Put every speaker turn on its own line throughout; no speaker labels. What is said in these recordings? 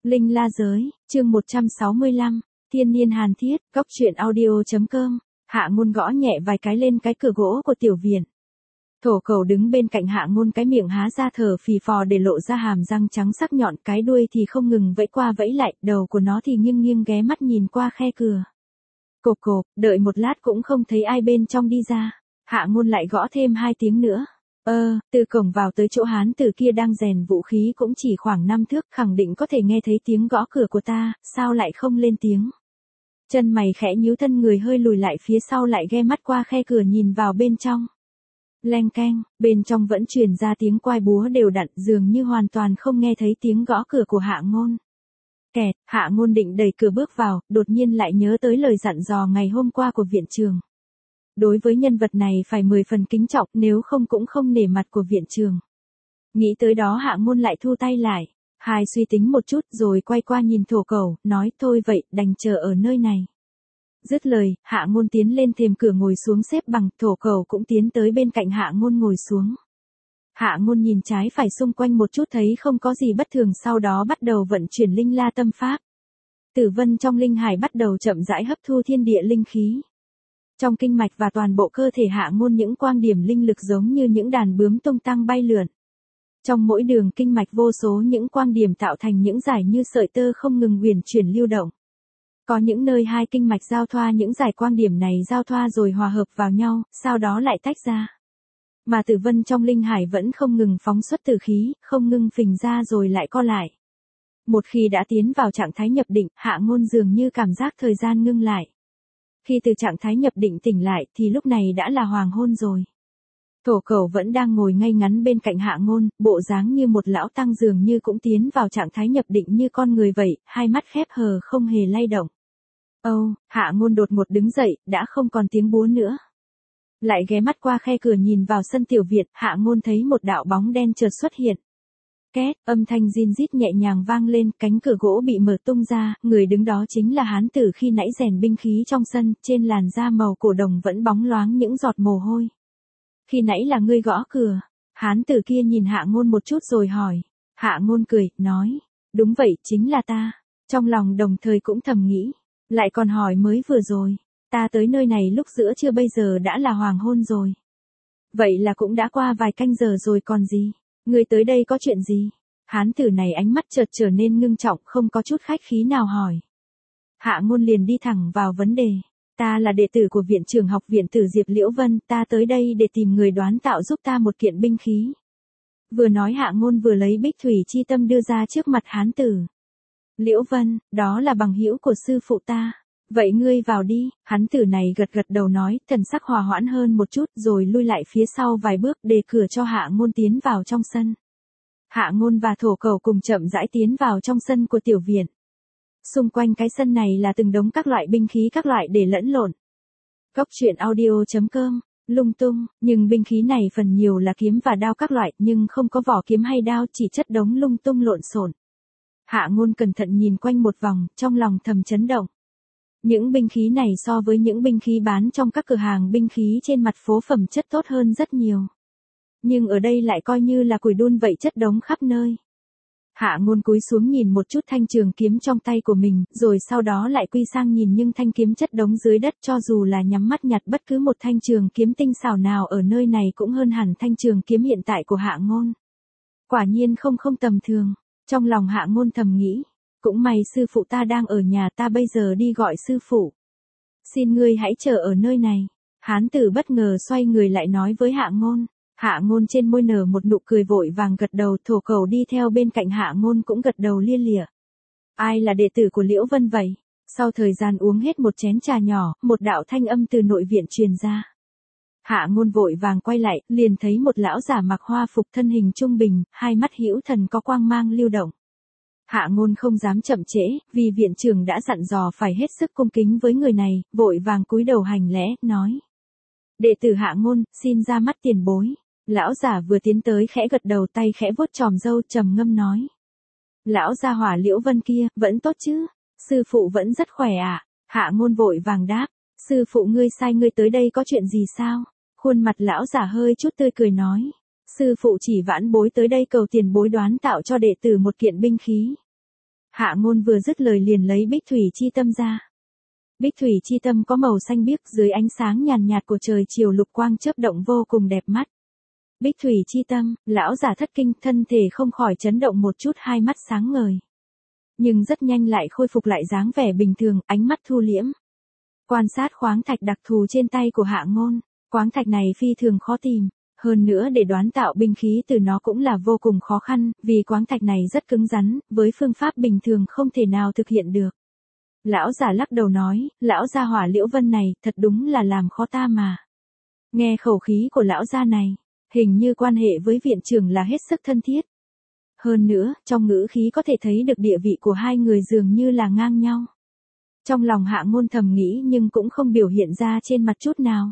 Linh La Giới, chương 165, Thiên Niên Hàn Thiết, Cóc truyện audio.com. Hạ Ngôn gõ nhẹ vài cái lên cái cửa gỗ của tiểu viện. Thổ Cẩu đứng bên cạnh Hạ Ngôn, cái miệng há ra thở phì phò để lộ ra hàm răng trắng sắc nhọn, cái đuôi thì không ngừng vẫy qua vẫy lại, đầu của nó thì nghiêng nghiêng ghé mắt nhìn qua khe cửa. Cộp cộp, đợi một lát cũng không thấy ai bên trong đi ra. Hạ Ngôn lại gõ thêm 2 tiếng nữa. Từ cổng vào tới chỗ hán tử kia đang rèn vũ khí cũng chỉ khoảng 5 thước, khẳng định có thể nghe thấy tiếng gõ cửa của ta, sao lại không lên tiếng. Chân mày khẽ nhíu, thân người hơi lùi lại phía sau, lại ghe mắt qua khe cửa nhìn vào bên trong. Leng keng, bên trong vẫn truyền ra tiếng quai búa đều đặn, dường như hoàn toàn không nghe thấy tiếng gõ cửa của Hạ Ngôn. Kẹt, Hạ Ngôn định đẩy cửa bước vào, đột nhiên lại nhớ tới lời dặn dò ngày hôm qua của viện trường. Đối với nhân vật này phải 10 phần kính trọng, nếu không cũng không nể mặt của viện trường. Nghĩ tới đó Hạ Ngôn lại thu tay lại. Hai suy tính một chút rồi quay qua nhìn Thổ Cẩu, nói thôi vậy, đành chờ ở nơi này. Dứt lời, Hạ Ngôn tiến lên thềm cửa ngồi xuống xếp bằng, Thổ Cẩu cũng tiến tới bên cạnh Hạ Ngôn ngồi xuống. Hạ Ngôn nhìn trái phải xung quanh một chút, thấy không có gì bất thường, sau đó bắt đầu vận chuyển linh la tâm pháp. Tử vân trong linh hải bắt đầu chậm rãi hấp thu thiên địa linh khí. Trong kinh mạch và toàn bộ cơ thể Hạ Ngôn những quang điểm linh lực giống như những đàn bướm tung tăng bay lượn. Trong mỗi đường kinh mạch vô số những quang điểm tạo thành những dải như sợi tơ không ngừng uyển chuyển lưu động. Có những nơi hai kinh mạch giao thoa, những dải quang điểm này giao thoa rồi hòa hợp vào nhau, sau đó lại tách ra. Mà tử vân trong linh hải vẫn không ngừng phóng xuất tử khí, không ngừng phình ra rồi lại co lại. Một khi đã tiến vào trạng thái nhập định, Hạ Ngôn dường như cảm giác thời gian ngưng lại. Khi từ trạng thái nhập định tỉnh lại thì lúc này đã là hoàng hôn rồi. Thổ Cẩu vẫn đang ngồi ngay ngắn bên cạnh Hạ Ngôn, bộ dáng như một lão tăng, dường như cũng tiến vào trạng thái nhập định như con người vậy, hai mắt khép hờ không hề lay động. Hạ Ngôn đột ngột đứng dậy, đã không còn tiếng búa nữa. Lại ghé mắt qua khe cửa nhìn vào sân tiểu viện, Hạ Ngôn thấy một đạo bóng đen chợt xuất hiện. Két, âm thanh rin rít nhẹ nhàng vang lên, cánh cửa gỗ bị mở tung ra, người đứng đó chính là hán tử khi nãy rèn binh khí trong sân, trên làn da màu cổ đồng vẫn bóng loáng những giọt mồ hôi. Khi nãy là ngươi gõ cửa. Hán tử kia nhìn Hạ Ngôn một chút rồi hỏi. Hạ Ngôn cười, nói, đúng vậy, chính là ta. Trong lòng đồng thời cũng thầm nghĩ, lại còn hỏi mới vừa rồi, ta tới nơi này lúc giữa trưa, bây giờ đã là hoàng hôn rồi. Vậy là cũng đã qua vài canh giờ rồi còn gì, ngươi tới đây có chuyện gì? Hán tử này ánh mắt chợt trở nên ngưng trọng, không có chút khách khí nào hỏi. Hạ Ngôn liền đi thẳng vào vấn đề. Ta là đệ tử của viện trưởng học viện Tử Diệp Liễu Vân, ta tới đây để tìm người đoán tạo giúp ta một kiện binh khí. Vừa nói Hạ Ngôn vừa lấy bích thủy chi tâm đưa ra trước mặt hán tử. Liễu Vân, đó là bằng hữu của sư phụ ta. Vậy ngươi vào đi. Hán tử này gật gật đầu nói, thần sắc hòa hoãn hơn một chút, rồi lui lại phía sau vài bước để cửa cho Hạ Ngôn tiến vào trong sân. Hạ Ngôn và Thổ Cẩu cùng chậm rãi tiến vào trong sân của tiểu viện. Xung quanh cái sân này là từng đống các loại binh khí các loại để lẫn lộn. Cóc truyện audio.com, lung tung, nhưng binh khí này phần nhiều là kiếm và đao các loại, nhưng không có vỏ kiếm hay đao, chỉ chất đống lung tung lộn xộn. Hạ Ngôn cẩn thận nhìn quanh một vòng, trong lòng thầm chấn động. Những binh khí này so với những binh khí bán trong các cửa hàng binh khí trên mặt phố phẩm chất tốt hơn rất nhiều. Nhưng ở đây lại coi như là củi đun vậy, chất đống khắp nơi. Hạ Ngôn cúi xuống nhìn một chút thanh trường kiếm trong tay của mình, rồi sau đó lại quy sang nhìn những thanh kiếm chất đống dưới đất, cho dù là nhắm mắt nhặt bất cứ một thanh trường kiếm tinh xảo nào ở nơi này cũng hơn hẳn thanh trường kiếm hiện tại của Hạ Ngôn. Quả nhiên không tầm thường. Trong lòng Hạ Ngôn thầm nghĩ, cũng may sư phụ ta đang ở nhà, ta bây giờ đi gọi sư phụ. Xin ngươi hãy chờ ở nơi này. Hán tử bất ngờ xoay người lại nói với Hạ Ngôn. Hạ Ngôn trên môi nở một nụ cười, vội vàng gật đầu. Thổ Cẩu đi theo bên cạnh Hạ Ngôn cũng gật đầu lia lịa. Ai là đệ tử của Liễu Vân vậy? Sau thời gian uống hết một chén trà nhỏ, một đạo thanh âm từ nội viện truyền ra. Hạ Ngôn vội vàng quay lại, liền thấy một lão giả mặc hoa phục, thân hình trung bình, hai mắt hữu thần có quang mang lưu động. Hạ Ngôn không dám chậm trễ, vì viện trưởng đã dặn dò phải hết sức cung kính với người này, vội vàng cúi đầu hành lễ, nói. Đệ tử Hạ Ngôn, xin ra mắt tiền bối. Lão giả vừa tiến tới khẽ gật đầu, tay khẽ vuốt chòm râu, trầm ngâm nói. Lão gia hỏa Liễu Vân kia, vẫn tốt chứ? Sư phụ vẫn rất khỏe à? Hạ Ngôn vội vàng đáp. Sư phụ ngươi sai ngươi tới đây có chuyện gì sao? Khuôn mặt lão giả hơi chút tươi cười nói. Sư phụ chỉ vãn bối tới đây cầu tiền bối đoán tạo cho đệ tử một kiện binh khí. Hạ Ngôn vừa dứt lời liền lấy Bích Thủy Chi Tâm ra. Bích Thủy Chi Tâm có màu xanh biếc, dưới ánh sáng nhàn nhạt của trời chiều lục quang chớp động vô cùng đẹp mắt. Bích Thủy Chi Tâm, lão giả thất kinh, thân thể không khỏi chấn động một chút, hai mắt sáng ngời. Nhưng rất nhanh lại khôi phục lại dáng vẻ bình thường, ánh mắt thu liễm. Quan sát khoáng thạch đặc thù trên tay của Hạ Ngôn, khoáng thạch này phi thường khó tìm, hơn nữa để đoán tạo binh khí từ nó cũng là vô cùng khó khăn, vì khoáng thạch này rất cứng rắn, với phương pháp bình thường không thể nào thực hiện được. Lão giả lắc đầu nói, lão gia hỏa Liễu Vân này, thật đúng là làm khó ta mà. Nghe khẩu khí của lão gia này, hình như quan hệ với viện trưởng là hết sức thân thiết. Hơn nữa, trong ngữ khí có thể thấy được địa vị của hai người dường như là ngang nhau. Trong lòng Hạ Ngôn thầm nghĩ nhưng cũng không biểu hiện ra trên mặt chút nào.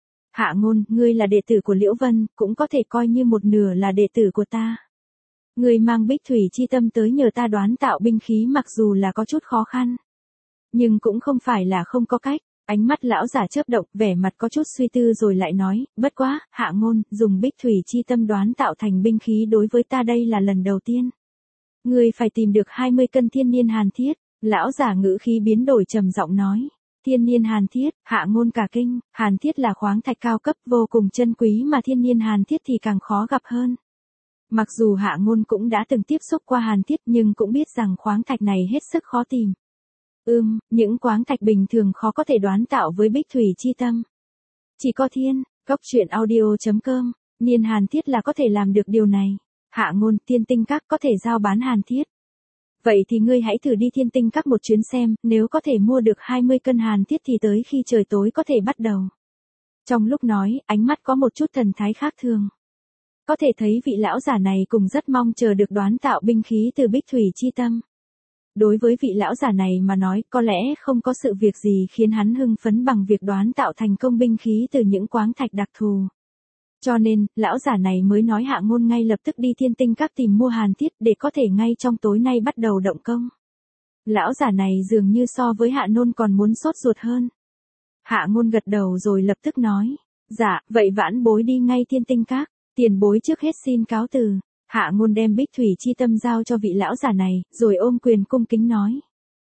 Hạ Ngôn, ngươi là đệ tử của Liễu Vân, cũng có thể coi như một nửa là đệ tử của ta. Ngươi mang Bích Thủy Chi Tâm tới nhờ ta đoán tạo binh khí, mặc dù là có chút khó khăn, nhưng cũng không phải là không có cách. Ánh mắt lão giả chớp động, vẻ mặt có chút suy tư rồi lại nói, bất quá, Hạ Ngôn, dùng Bích Thủy Chi Tâm đoán tạo thành binh khí đối với ta đây là lần đầu tiên. Ngươi phải tìm được 20 cân thiên niên hàn thiết. Lão giả ngữ khí biến đổi trầm giọng nói. Thiên niên hàn thiết, Hạ Ngôn cả kinh, hàn thiết là khoáng thạch cao cấp vô cùng chân quý mà thiên niên hàn thiết thì càng khó gặp hơn. Mặc dù Hạ Ngôn cũng đã từng tiếp xúc qua hàn thiết nhưng cũng biết rằng khoáng thạch này hết sức khó tìm. Những khoáng thạch bình thường khó có thể đoán tạo với Bích Thủy Chi Tâm. Chỉ có Cốc truyện audio.com, niên hàn thiết là có thể làm được điều này. Hạ Ngôn, Thiên Tinh Các có thể giao bán hàn thiết. Vậy thì ngươi hãy thử đi Thiên Tinh Các một chuyến xem, nếu có thể mua được 20 cân hàn thiết thì tới khi trời tối có thể bắt đầu. Trong lúc nói, ánh mắt có một chút thần thái khác thường. Có thể thấy vị lão giả này cũng rất mong chờ được đoán tạo binh khí từ Bích Thủy Chi Tâm. Đối với vị lão giả này mà nói, có lẽ không có sự việc gì khiến hắn hưng phấn bằng việc đoán tạo thành công binh khí từ những khoáng thạch đặc thù. Cho nên, lão giả này mới nói Hạ Ngôn ngay lập tức đi Thiên Tinh Các tìm mua hàn thiết để có thể ngay trong tối nay bắt đầu động công. Lão giả này dường như so với Hạ Ngôn còn muốn sốt ruột hơn. Hạ Ngôn gật đầu rồi lập tức nói, dạ, vậy vãn bối đi ngay Thiên Tinh Các, tiền bối trước hết xin cáo từ. Hạ Ngôn đem Bích Thủy Chi Tâm giao cho vị lão giả này, rồi ôm quyền cung kính nói.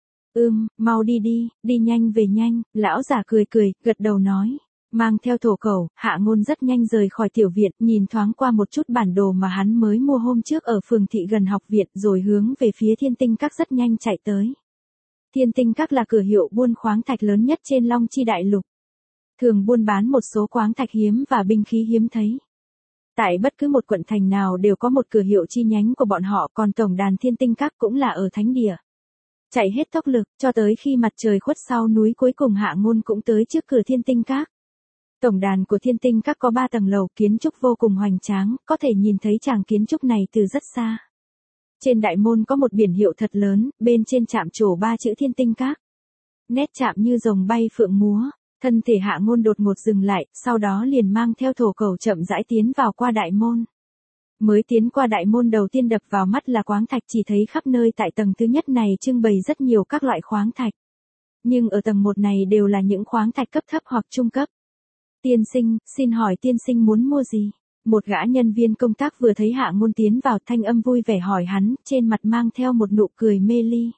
Mau đi đi, đi nhanh về nhanh, lão giả cười cười, gật đầu nói. Mang theo thổ cẩu, Hạ Ngôn rất nhanh rời khỏi tiểu viện, nhìn thoáng qua một chút bản đồ mà hắn mới mua hôm trước ở phường thị gần học viện rồi hướng về phía Thiên Tinh Các rất nhanh chạy tới. Thiên Tinh Các là cửa hiệu buôn khoáng thạch lớn nhất trên Long Chi Đại Lục. Thường buôn bán một số khoáng thạch hiếm và binh khí hiếm thấy. Tại bất cứ một quận thành nào đều có một cửa hiệu chi nhánh của bọn họ, còn tổng đàn Thiên Tinh Các cũng là ở thánh địa. Chạy hết tốc lực, cho tới khi mặt trời khuất sau núi cuối cùng Hạ Ngôn cũng tới trước cửa Thiên Tinh Các. Tổng đàn của Thiên Tinh Các có 3 tầng lầu, kiến trúc vô cùng hoành tráng, có thể nhìn thấy tràng kiến trúc này từ rất xa. Trên đại môn có một biển hiệu thật lớn, bên trên chạm trổ 3 chữ Thiên Tinh Các. Nét chạm như rồng bay phượng múa, thân thể Hạ Ngôn đột ngột dừng lại, sau đó liền mang theo thổ cẩu chậm rãi tiến vào qua đại môn. Mới tiến qua đại môn đầu tiên đập vào mắt là khoáng thạch, chỉ thấy khắp nơi tại tầng thứ nhất này trưng bày rất nhiều các loại khoáng thạch. Nhưng ở tầng 1 này đều là những khoáng thạch cấp thấp hoặc trung cấp. Tiên sinh, xin hỏi tiên sinh muốn mua gì? Một gã nhân viên công tác vừa thấy Hạ Ngôn tiến vào, thanh âm vui vẻ hỏi hắn, trên mặt mang theo một nụ cười mê ly.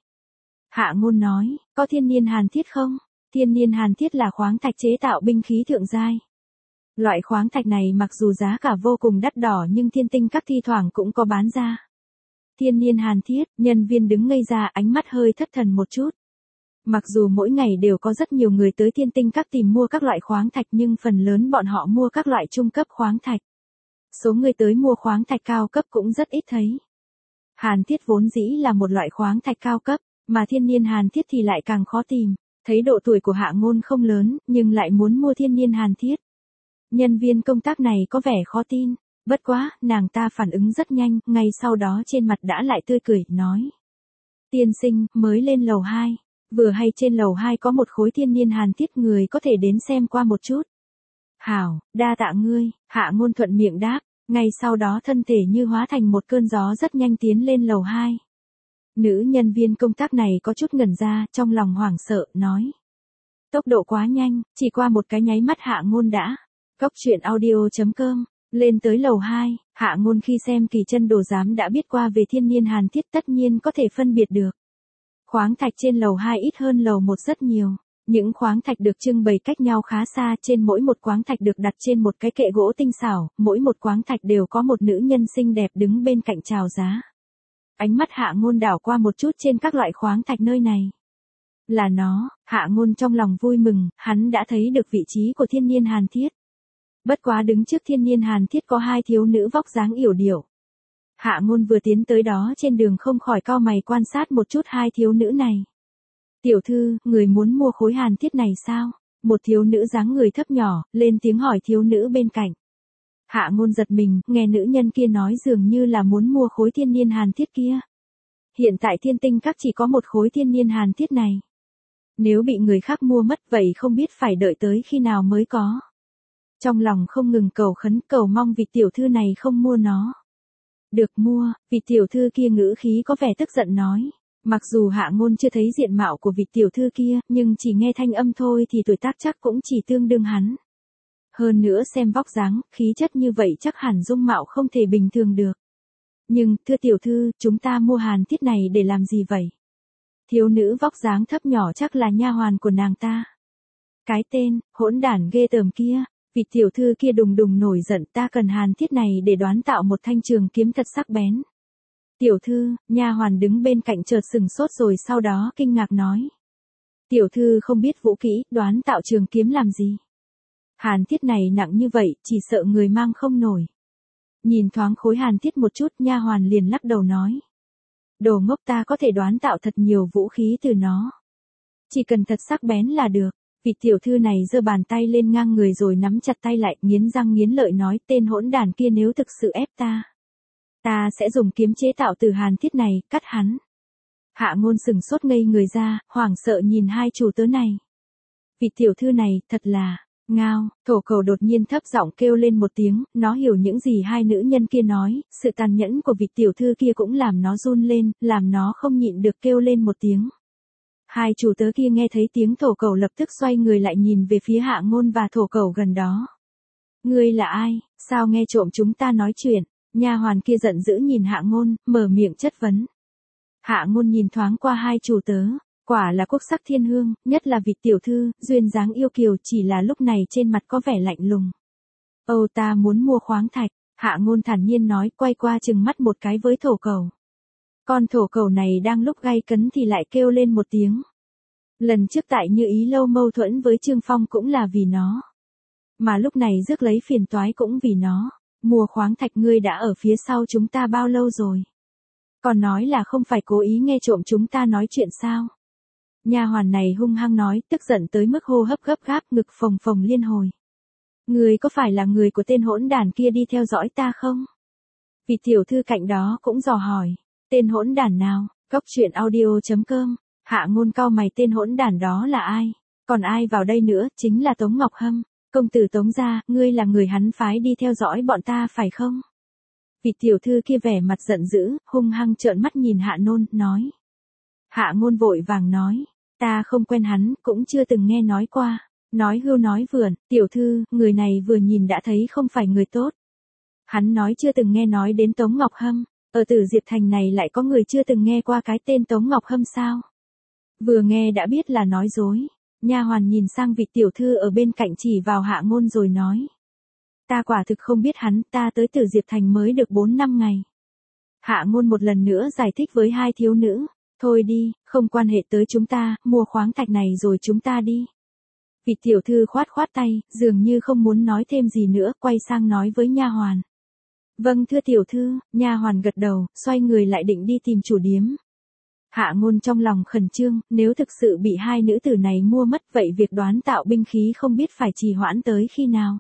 Hạ Ngôn nói, có thiên niên hàn thiết không? Thiên niên hàn thiết là khoáng thạch chế tạo binh khí thượng giai. Loại khoáng thạch này mặc dù giá cả vô cùng đắt đỏ nhưng Thiên Tinh Các thi thoảng cũng có bán ra. Thiên niên hàn thiết, nhân viên đứng ngây ra, ánh mắt hơi thất thần một chút. Mặc dù mỗi ngày đều có rất nhiều người tới Thiên Tinh Các tìm mua các loại khoáng thạch nhưng phần lớn bọn họ mua các loại trung cấp khoáng thạch. Số người tới mua khoáng thạch cao cấp cũng rất ít thấy. Hàn thiết vốn dĩ là một loại khoáng thạch cao cấp, mà thiên niên hàn thiết thì lại càng khó tìm. Thấy độ tuổi của Hạ Ngôn không lớn, nhưng lại muốn mua thiên niên hàn thiết. Nhân viên công tác này có vẻ khó tin, bất quá, nàng ta phản ứng rất nhanh, ngay sau đó trên mặt đã lại tươi cười, nói. Tiên sinh, mới lên lầu 2, vừa hay trên lầu 2 có một khối thiên niên hàn thiết, người có thể đến xem qua một chút. Hảo, đa tạ ngươi, Hạ Ngôn thuận miệng đáp, ngay sau đó thân thể như hóa thành một cơn gió rất nhanh tiến lên lầu 2. Nữ nhân viên công tác này có chút ngẩn ra, trong lòng hoảng sợ, nói. Tốc độ quá nhanh, chỉ qua một cái nháy mắt Hạ Ngôn đã. Cốc truyện audio.com, lên tới lầu 2, Hạ Ngôn khi xem kỳ chân đồ giám đã biết qua về thiên niên hàn thiết, tất nhiên có thể phân biệt được. Khoáng thạch trên lầu 2 ít hơn lầu 1 rất nhiều. Những khoáng thạch được trưng bày cách nhau khá xa, trên mỗi một khoáng thạch được đặt trên một cái kệ gỗ tinh xảo, mỗi một khoáng thạch đều có một nữ nhân xinh đẹp đứng bên cạnh chào giá. Ánh mắt Hạ Ngôn đảo qua một chút trên các loại khoáng thạch nơi này. Là nó, Hạ Ngôn trong lòng vui mừng, hắn đã thấy được vị trí của thiên niên hàn thiết. Bất quá đứng trước thiên niên hàn thiết có hai thiếu nữ vóc dáng yểu điệu. Hạ Ngôn vừa tiến tới đó trên đường không khỏi cau mày quan sát một chút hai thiếu nữ này. Tiểu thư, người muốn mua khối hàn thiết này sao? Một thiếu nữ dáng người thấp nhỏ, lên tiếng hỏi thiếu nữ bên cạnh. Hạ Ngôn giật mình, nghe nữ nhân kia nói dường như là muốn mua khối thiên niên hàn thiết kia. Hiện tại Thiên Tinh Các chỉ có một khối thiên niên hàn thiết này. Nếu bị người khác mua mất vậy không biết phải đợi tới khi nào mới có. Trong lòng không ngừng cầu khấn cầu mong vị tiểu thư này không mua nó. Được mua, vị tiểu thư kia ngữ khí có vẻ tức giận nói. Mặc dù Hạ Ngôn chưa thấy diện mạo của vị tiểu thư kia, nhưng chỉ nghe thanh âm thôi thì tuổi tác chắc cũng chỉ tương đương hắn. Hơn nữa xem vóc dáng, khí chất như vậy chắc hẳn dung mạo không thể bình thường được. Nhưng, thưa tiểu thư, chúng ta mua hàn thiết này để làm gì vậy? Thiếu nữ vóc dáng thấp nhỏ chắc là nha hoàn của nàng ta. Cái tên, hỗn đản ghê tởm kia, vị tiểu thư kia đùng đùng nổi giận, ta cần hàn thiết này để đoán tạo một thanh trường kiếm thật sắc bén. Tiểu thư, nha hoàn đứng bên cạnh chợt sừng sốt rồi sau đó kinh ngạc nói. Tiểu thư không biết vũ kỹ, đoán tạo trường kiếm làm gì? Hàn thiết này nặng như vậy, chỉ sợ người mang không nổi. Nhìn thoáng khối hàn thiết một chút, nha hoàn liền lắc đầu nói. Đồ ngốc, ta có thể đoán tạo thật nhiều vũ khí từ nó. Chỉ cần thật sắc bén là được. Vị tiểu thư này giơ bàn tay lên ngang người rồi nắm chặt tay lại, nghiến răng nghiến lợi nói, tên hỗn đản kia nếu thực sự ép ta. Ta sẽ dùng kiếm chế tạo từ hàn thiết này, cắt hắn. Hạ Ngôn sừng sốt ngây người ra, hoảng sợ nhìn hai chủ tớ này. Vị tiểu thư này, thật là, ngao, thổ cầu đột nhiên thấp giọng kêu lên một tiếng, nó hiểu những gì hai nữ nhân kia nói, sự tàn nhẫn của vị tiểu thư kia cũng làm nó run lên, làm nó không nhịn được kêu lên một tiếng. Hai chủ tớ kia nghe thấy tiếng thổ cầu lập tức xoay người lại nhìn về phía Hạ Ngôn và thổ cầu gần đó. Ngươi là ai, sao nghe trộm chúng ta nói chuyện? Nha hoàn kia giận dữ nhìn Hạ Ngôn, mở miệng chất vấn. Hạ Ngôn nhìn thoáng qua hai chủ tớ, quả là quốc sắc thiên hương, nhất là vị tiểu thư, duyên dáng yêu kiều, chỉ là lúc này trên mặt có vẻ lạnh lùng. Âu, ta muốn mua khoáng thạch, Hạ Ngôn thản nhiên nói, quay qua chừng mắt một cái với thổ cầu. Con thổ cầu này đang lúc gay cấn thì lại kêu lên một tiếng. Lần trước tại Như Ý lâu mâu thuẫn với Trương Phong cũng là vì nó. Mà lúc này rước lấy phiền toái cũng vì nó. Mua khoáng thạch, ngươi đã ở phía sau chúng ta bao lâu rồi? Còn nói là không phải cố ý nghe trộm chúng ta nói chuyện sao? Nha hoàn này hung hăng nói, tức giận tới mức hô hấp gấp gáp, ngực phồng phồng liên hồi. Ngươi có phải là người của tên hỗn đản kia đi theo dõi ta không? Vị tiểu thư cạnh đó cũng dò hỏi, tên hỗn đản nào? Góc truyện audio.com. Hạ Ngôn cau mày, tên hỗn đản đó là ai? Còn ai vào đây nữa, chính là Tống Ngọc Hâm. Công tử Tống gia, ngươi là người hắn phái đi theo dõi bọn ta phải không? Vị tiểu thư kia vẻ mặt giận dữ, hung hăng trợn mắt nhìn Hạ Ngôn, nói. Hạ Ngôn vội vàng nói, ta không quen hắn, cũng chưa từng nghe nói qua. Nói hưu nói vượn, tiểu thư, người này vừa nhìn đã thấy không phải người tốt. Hắn nói chưa từng nghe nói đến Tống Ngọc Hâm, ở Tử Diệp Thành này lại có người chưa từng nghe qua cái tên Tống Ngọc Hâm sao? Vừa nghe đã biết là nói dối. Nha hoàn nhìn sang vị tiểu thư ở bên cạnh chỉ vào Hạ Ngôn rồi nói. Ta quả thực không biết hắn, ta tới Tử Diệp Thành mới được 4 năm ngày. Hạ Ngôn một lần nữa giải thích với hai thiếu nữ. Thôi đi, không quan hệ tới chúng ta, mua khoáng thạch này rồi chúng ta đi. Vị tiểu thư khoát khoát tay, dường như không muốn nói thêm gì nữa, quay sang nói với nha hoàn. Vâng thưa tiểu thư, nha hoàn gật đầu, xoay người lại định đi tìm chủ điếm. Hạ Ngôn trong lòng khẩn trương, nếu thực sự bị hai nữ tử này mua mất vậy việc đoán tạo binh khí không biết phải trì hoãn tới khi nào.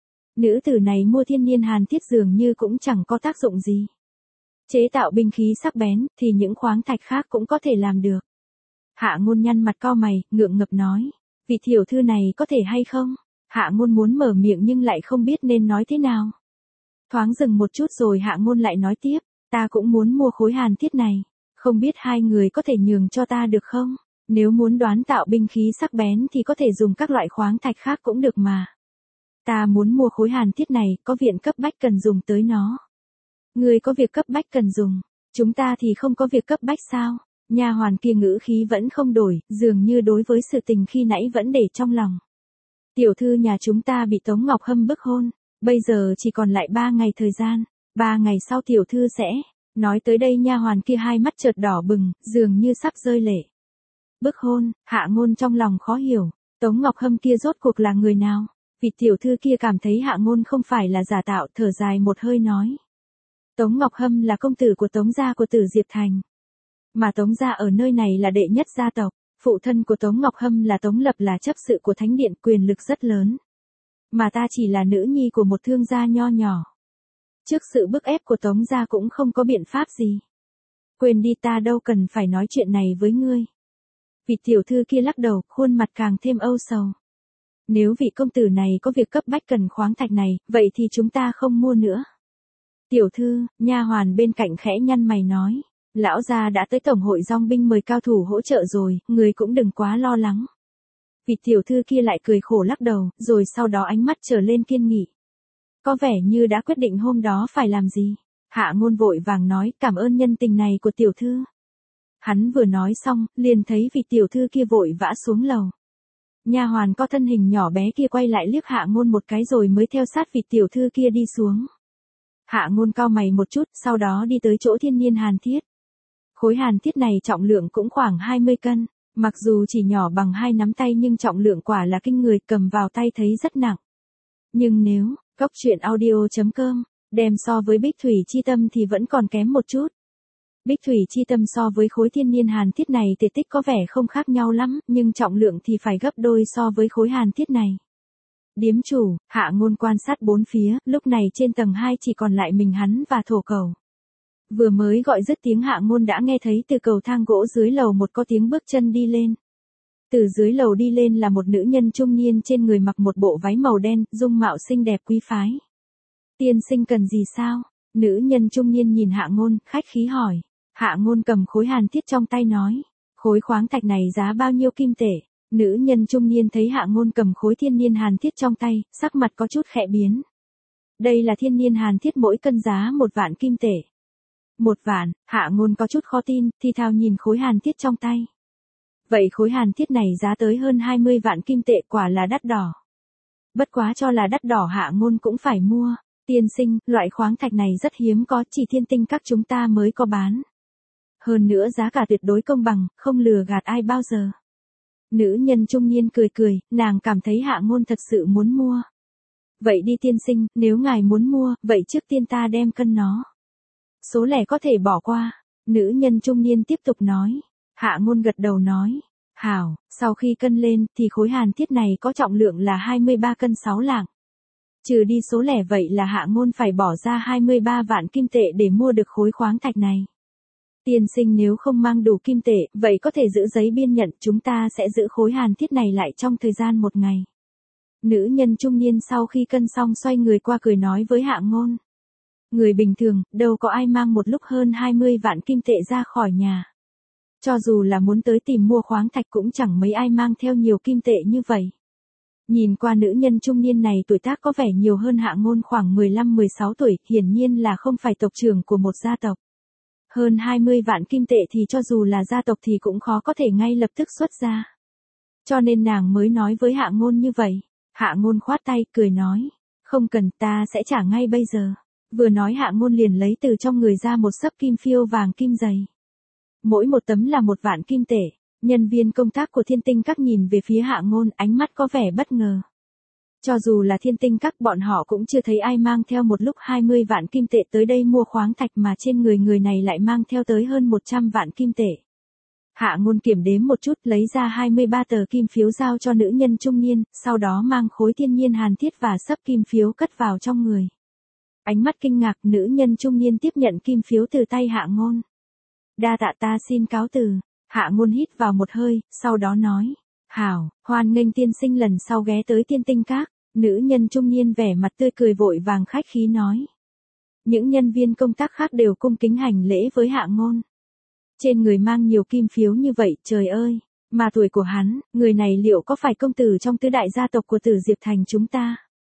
Nữ tử này mua thiên niên hàn thiết dường như cũng chẳng có tác dụng gì. Chế tạo binh khí sắc bén thì những khoáng thạch khác cũng có thể làm được. Hạ Ngôn nhăn mặt cau mày, ngượng ngập nói. Vị tiểu thư này có thể hay không? Hạ Ngôn muốn mở miệng nhưng lại không biết nên nói thế nào. Thoáng dừng một chút rồi Hạ Ngôn lại nói tiếp. Ta cũng muốn mua khối hàn thiết này. Không biết hai người có thể nhường cho ta được không? Nếu muốn đoán tạo binh khí sắc bén thì có thể dùng các loại khoáng thạch khác cũng được mà. Ta muốn mua khối hàn thiết này, có viện cấp bách cần dùng tới nó. Người có việc cấp bách cần dùng, chúng ta thì không có việc cấp bách sao? Nha hoàn kia ngữ khí vẫn không đổi, dường như đối với sự tình khi nãy vẫn để trong lòng. Tiểu thư nhà chúng ta bị Tống Ngọc Hâm bức hôn, bây giờ chỉ còn lại 3 ngày thời gian, 3 ngày sau tiểu thư sẽ. Nói tới đây nha hoàn kia hai mắt chợt đỏ bừng, dường như sắp rơi lệ. Bức hôn, Hạ Ngôn trong lòng khó hiểu, Tống Ngọc Hâm kia rốt cuộc là người nào? Vị tiểu thư kia cảm thấy Hạ Ngôn không phải là giả tạo, thở dài một hơi nói. Tống Ngọc Hâm là công tử của Tống gia của Tử Diệp Thành. Mà Tống gia ở nơi này là đệ nhất gia tộc, phụ thân của Tống Ngọc Hâm là Tống Lập là chấp sự của thánh điện, quyền lực rất lớn. Mà ta chỉ là nữ nhi của một thương gia nho nhỏ. Trước sự bức ép của Tống gia cũng không có biện pháp gì. Quên đi, ta đâu cần phải nói chuyện này với ngươi. Vị tiểu thư kia lắc đầu, khuôn mặt càng thêm âu sầu. Nếu vị công tử này có việc cấp bách cần khoáng thạch này, vậy thì chúng ta không mua nữa. Tiểu thư, nha hoàn bên cạnh khẽ nhăn mày nói. Lão gia đã tới tổng hội dòng binh mời cao thủ hỗ trợ rồi, người cũng đừng quá lo lắng. Vị tiểu thư kia lại cười khổ lắc đầu, rồi sau đó ánh mắt trở lên kiên nghị. Có vẻ như đã quyết định hôm đó phải làm gì. Hạ Ngôn vội vàng nói, cảm ơn nhân tình này của tiểu thư. Hắn vừa nói xong, liền thấy vị tiểu thư kia vội vã xuống lầu. Nha hoàn có thân hình nhỏ bé kia quay lại liếc Hạ Ngôn một cái rồi mới theo sát vị tiểu thư kia đi xuống. Hạ Ngôn cau mày một chút, sau đó đi tới chỗ thiên niên hàn thiết. Khối hàn thiết này trọng lượng cũng khoảng 20 cân, mặc dù chỉ nhỏ bằng 2 nắm tay nhưng trọng lượng quả là kinh người, cầm vào tay thấy rất nặng. Nhưng nếu, Cốc truyện audio.com, đem so với Bích Thủy Chi Tâm thì vẫn còn kém một chút. Bích Thủy Chi Tâm so với khối thiên niên hàn thiết này thể tích có vẻ không khác nhau lắm, nhưng trọng lượng thì phải gấp đôi so với khối hàn thiết này. Điếm chủ, Hạ Ngôn quan sát bốn phía, lúc này trên tầng 2 chỉ còn lại mình hắn và thổ cầu. Vừa mới gọi dứt tiếng Hạ Ngôn đã nghe thấy từ cầu thang gỗ dưới lầu một có tiếng bước chân đi lên. Từ dưới lầu đi lên là một nữ nhân trung niên trên người mặc một bộ váy màu đen, dung mạo xinh đẹp quý phái. Tiên sinh cần gì sao? Nữ nhân trung niên nhìn Hạ Ngôn, khách khí hỏi. Hạ Ngôn cầm khối hàn thiết trong tay nói. Khối khoáng thạch này giá bao nhiêu kim tệ? Nữ nhân trung niên thấy Hạ Ngôn cầm khối thiên niên hàn thiết trong tay, sắc mặt có chút khẽ biến. Đây là thiên niên hàn thiết mỗi cân giá 1 vạn kim tệ. 1 vạn, Hạ Ngôn có chút khó tin, thì thào nhìn khối hàn thiết trong tay. Vậy khối hàn thiết này giá tới hơn 20 vạn kim tệ, quả là đắt đỏ. Bất quá cho là đắt đỏ Hạ Ngôn cũng phải mua. Tiên sinh, loại khoáng thạch này rất hiếm có, chỉ Thiên Tinh các chúng ta mới có bán. Hơn nữa giá cả tuyệt đối công bằng, không lừa gạt ai bao giờ. Nữ nhân trung niên cười cười, nàng cảm thấy Hạ Ngôn thật sự muốn mua. Vậy đi tiên sinh, nếu ngài muốn mua, vậy trước tiên ta đem cân nó. Số lẻ có thể bỏ qua. Nữ nhân trung niên tiếp tục nói. Hạ Ngôn gật đầu nói. Hảo, sau khi cân lên, thì khối hàn thiết này có trọng lượng là 23 cân 6 lạng. Trừ đi số lẻ vậy là Hạ Ngôn phải bỏ ra 23 vạn kim tệ để mua được khối khoáng thạch này. Tiên sinh nếu không mang đủ kim tệ, vậy có thể giữ giấy biên nhận, chúng ta sẽ giữ khối hàn thiết này lại trong thời gian 1 ngày. Nữ nhân trung niên sau khi cân xong xoay người qua cười nói với Hạ Ngôn. Người bình thường, đâu có ai mang một lúc hơn 20 vạn kim tệ ra khỏi nhà. Cho dù là muốn tới tìm mua khoáng thạch cũng chẳng mấy ai mang theo nhiều kim tệ như vậy. Nhìn qua nữ nhân trung niên này tuổi tác có vẻ nhiều hơn Hạ Ngôn khoảng 15-16 tuổi, hiển nhiên là không phải tộc trưởng của một gia tộc. Hơn 20 vạn kim tệ thì cho dù là gia tộc thì cũng khó có thể ngay lập tức xuất ra. Cho nên nàng mới nói với Hạ Ngôn như vậy. Hạ Ngôn khoát tay, cười nói. Không cần, ta sẽ trả ngay bây giờ. Vừa nói Hạ Ngôn liền lấy từ trong người ra một xấp kim phiêu vàng kim dày. Mỗi một tấm là 1 vạn kim tệ. Nhân viên công tác của Thiên Tinh các nhìn về phía Hạ Ngôn, ánh mắt có vẻ bất ngờ. Cho dù là Thiên Tinh các bọn họ cũng chưa thấy ai mang theo một lúc 20 vạn kim tệ tới đây mua khoáng thạch, mà trên người này lại mang theo tới hơn 100 vạn kim tệ. Hạ Ngôn kiểm đếm một chút, lấy ra 23 tờ kim phiếu giao cho nữ nhân trung niên, sau đó mang khối thiên nhiên hàn thiết và xấp kim phiếu cất vào trong người. Ánh mắt kinh ngạc, nữ nhân trung niên tiếp nhận kim phiếu từ tay Hạ Ngôn. Đa tạ, ta xin cáo từ. Hạ Ngôn hít vào một hơi, sau đó nói. Hảo, hoan nghênh tiên sinh lần sau ghé tới Thiên Tinh các. Nữ nhân trung niên vẻ mặt tươi cười vội vàng khách khí nói. Những nhân viên công tác khác đều cung kính hành lễ với Hạ Ngôn. Trên người mang nhiều kim phiếu như vậy, trời ơi, mà tuổi của hắn, người này liệu có phải công tử trong tứ đại gia tộc của Tử Diệp Thành chúng ta?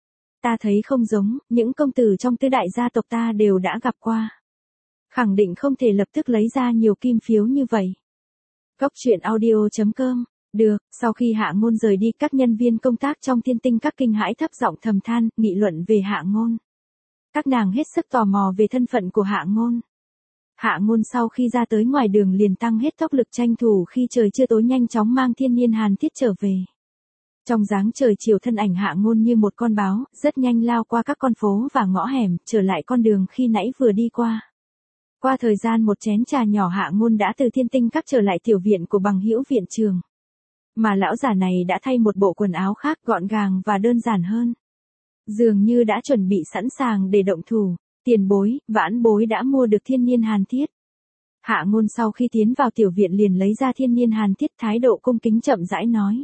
Ta thấy không giống, những công tử trong tứ đại gia tộc ta đều đã gặp qua. Khẳng định không thể lập tức lấy ra nhiều kim phiếu như vậy. Cóc truyện audio.com. Được, sau khi Hạ Ngôn rời đi, các nhân viên công tác trong Thiên Tinh Các kinh hãi thấp giọng thầm than, nghị luận về Hạ Ngôn. Các nàng hết sức tò mò về thân phận của Hạ Ngôn. Hạ Ngôn sau khi ra tới ngoài đường liền tăng hết tốc lực tranh thủ khi trời chưa tối nhanh chóng mang Thiên Niên Hàn Thiết trở về. Trong dáng trời chiều thân ảnh Hạ Ngôn như một con báo, rất nhanh lao qua các con phố và ngõ hẻm, trở lại con đường khi nãy vừa đi qua. Qua thời gian một chén trà nhỏ Hạ Ngôn đã từ Thiên Tinh Các trở lại tiểu viện của Bằng Hữu viện trường. Mà lão già này đã thay một bộ quần áo khác gọn gàng và đơn giản hơn. Dường như đã chuẩn bị sẵn sàng để động thủ. Tiền bối, vãn bối đã mua được Thiên Niên Hàn Thiết. Hạ Ngôn sau khi tiến vào tiểu viện liền lấy ra Thiên Niên Hàn Thiết, thái độ cung kính chậm rãi nói.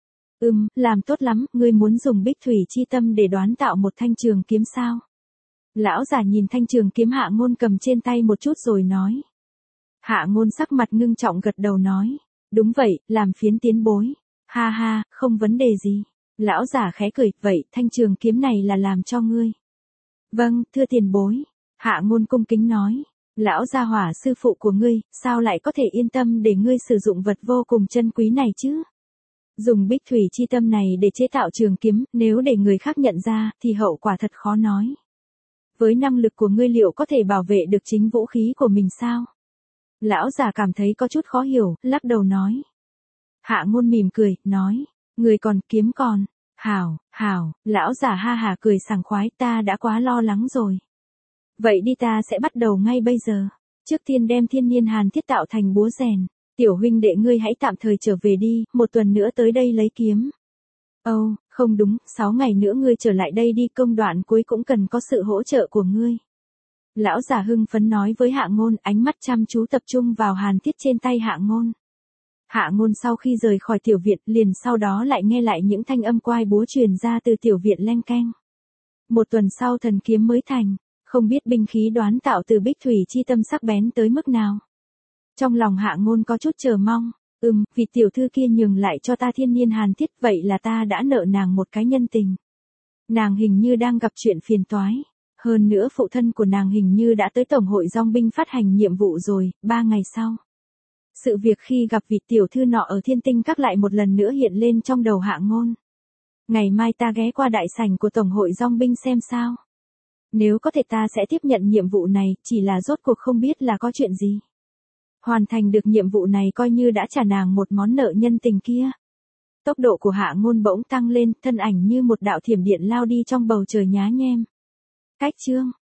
Làm tốt lắm, ngươi muốn dùng Bích Thủy Chi Tâm để đoán tạo một thanh trường kiếm sao? Lão già nhìn thanh trường kiếm Hạ Ngôn cầm trên tay một chút rồi nói. Hạ Ngôn sắc mặt ngưng trọng gật đầu nói. Đúng vậy, làm phiến tiến bối. Ha ha, không vấn đề gì. Lão già khẽ cười, vậy thanh trường kiếm này là làm cho ngươi. Vâng, thưa tiền bối. Hạ Ngôn cung kính nói. Lão gia hỏa sư phụ của ngươi, sao lại có thể yên tâm để ngươi sử dụng vật vô cùng chân quý này chứ? Dùng Bích Thủy Chi Tâm này để chế tạo trường kiếm, nếu để người khác nhận ra, thì hậu quả thật khó nói. Với năng lực của ngươi liệu có thể bảo vệ được chính vũ khí của mình sao? Lão già cảm thấy có chút khó hiểu, lắc đầu nói. Hạ Ngôn mỉm cười, nói. Người còn, kiếm còn. Hảo, lão già ha hà cười sảng khoái, ta đã quá lo lắng rồi. Vậy đi, ta sẽ bắt đầu ngay bây giờ. Trước tiên đem Thiên Niên Hàn Thiết tạo thành búa rèn. Tiểu huynh đệ ngươi hãy tạm thời trở về đi, một tuần nữa tới đây lấy kiếm. Không đúng, 6 ngày nữa ngươi trở lại đây đi, công đoạn cuối cũng cần có sự hỗ trợ của ngươi. Lão già hưng phấn nói với Hạ Ngôn, ánh mắt chăm chú tập trung vào hàn thiết trên tay Hạ Ngôn. Hạ Ngôn sau khi rời khỏi tiểu viện liền sau đó lại nghe lại những thanh âm quai búa truyền ra từ tiểu viện leng keng. Một tuần sau thần kiếm mới thành, không biết binh khí đoán tạo từ Bích Thủy Chi Tâm sắc bén tới mức nào. Trong lòng Hạ Ngôn có chút chờ mong, vì tiểu thư kia nhường lại cho ta Thiên Niên Hàn Thiết, vậy là ta đã nợ nàng một cái nhân tình. Nàng hình như đang gặp chuyện phiền toái, hơn nữa phụ thân của nàng hình như đã tới Tổng hội Dòng binh phát hành nhiệm vụ rồi, 3 ngày sau. Sự việc khi gặp vị tiểu thư nọ ở Thiên Tinh Các lại một lần nữa hiện lên trong đầu Hạ Ngôn. Ngày mai ta ghé qua đại sảnh của Tổng hội Dòng binh xem sao. Nếu có thể ta sẽ tiếp nhận nhiệm vụ này, chỉ là rốt cuộc không biết là có chuyện gì. Hoàn thành được nhiệm vụ này coi như đã trả nàng một món nợ nhân tình kia. Tốc độ của Hạ Ngôn bỗng tăng lên, thân ảnh như một đạo thiểm điện lao đi trong bầu trời nhá nhem. Cách chương